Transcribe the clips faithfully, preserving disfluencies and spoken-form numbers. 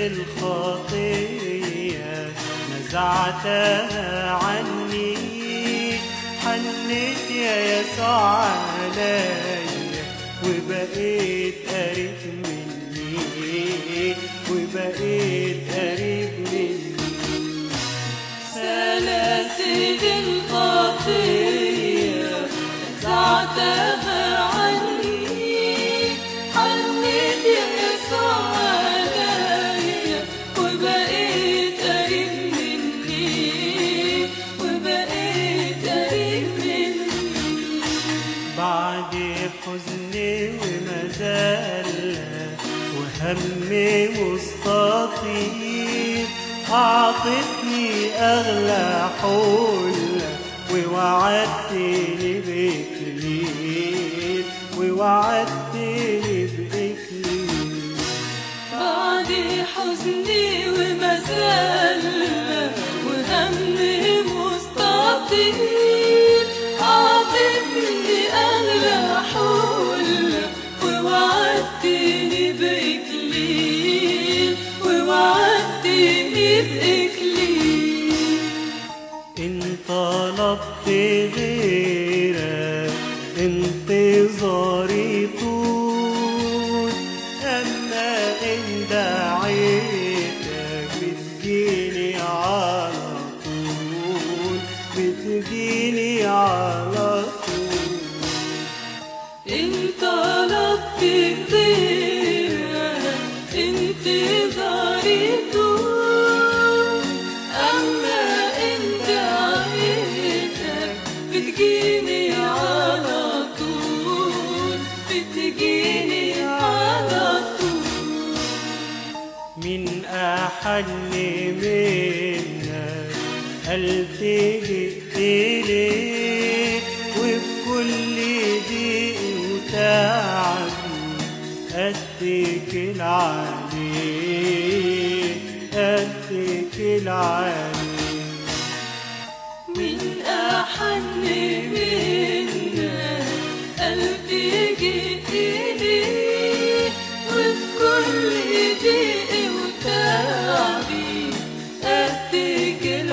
الخطية نزعتها عني، حنيت يا يسوع عليا وبقيت قريب مني، وبقيت قريب مني. سلاسل الخطية نزعتها عني، حنيت يا يسوع عليا وبقيت قريب مني، وبقيت قريب مني. بعد حزني ومذلة وهمي مستطيل، أعطتني أغلى حلة ووعدتني بإكليل، ووعدتني بإكليل. بعد حزني ومذلة وهمي مستطيل، أعطتني أغلى حلة ووعدتني بإكليل، ووعدتني بإكليل. إن طلبت غيرك انتظاري طول، أما إن دعيتك بتجيني على طول، بتجيني على طول. إن طلبت غيرك انتظاري طول، أما إن دعيتك بتجيني على طول، بتجيني على طول. من أحن منك ألتجئ إليك، وبكل ضيق وتعبي أتكل عليك، أتكل عليك. من أحن منك ألتجئ إليك، وبكل ضيق وتعبي أتكل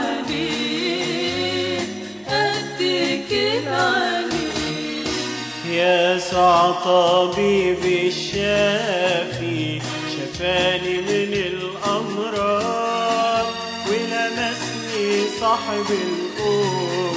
عليك، أتكل عليك. يسوع طبيب الشافي شفاني من الأمراض، ولمسني صاحب القوة